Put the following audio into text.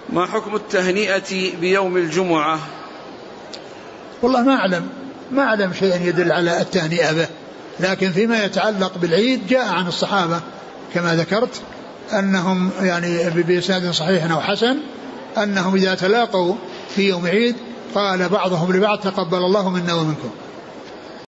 ما حكم التهنئة بيوم الجمعة؟ والله ما أعلم شيئا يدل على التهنئة به، لكن فيما يتعلق بالعيد جاء عن الصحابة كما ذكرت أنهم يعني بإسناد صحيح أو حسن أنهم إذا تلاقوا في يوم عيد قال بعضهم لبعض تقبل الله منا ومنكم.